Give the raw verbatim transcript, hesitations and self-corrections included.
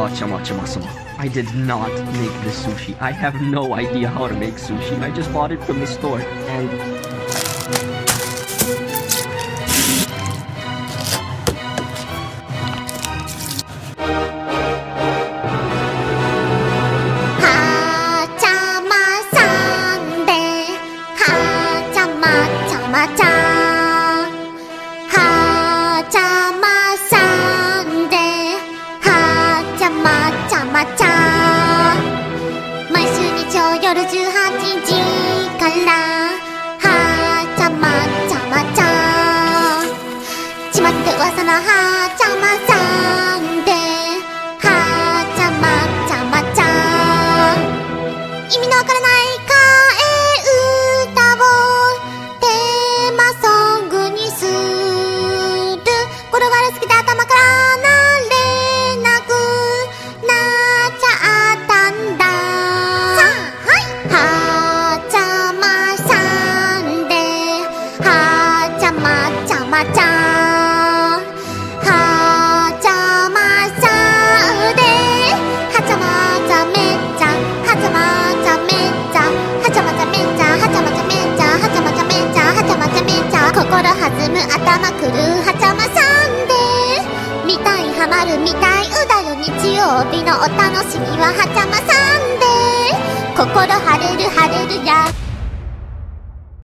Hachamachamasama. I did not make this sushi. I have no idea how to make sushi. I just bought it from the store and 夜じゅうはちじからはちゃまちゃまちゃ巷で噂のはちゃまさんではちゃまちゃまちゃ意味のわからない替え歌をテーマソングにする転がりすぎて頭からなれなくなっちゃったんだまちゃはちゃまさうではちゃまちゃめちゃはちゃまちゃめちゃはちゃまちゃめちゃはちゃまちゃめちゃはちゃまちゃめちゃはちゃまちゃめちゃ心弾む頭くるはちゃまさんで見たいハマる見たいうだよ日曜日のお楽しみははちゃまさんで心晴れる晴れるや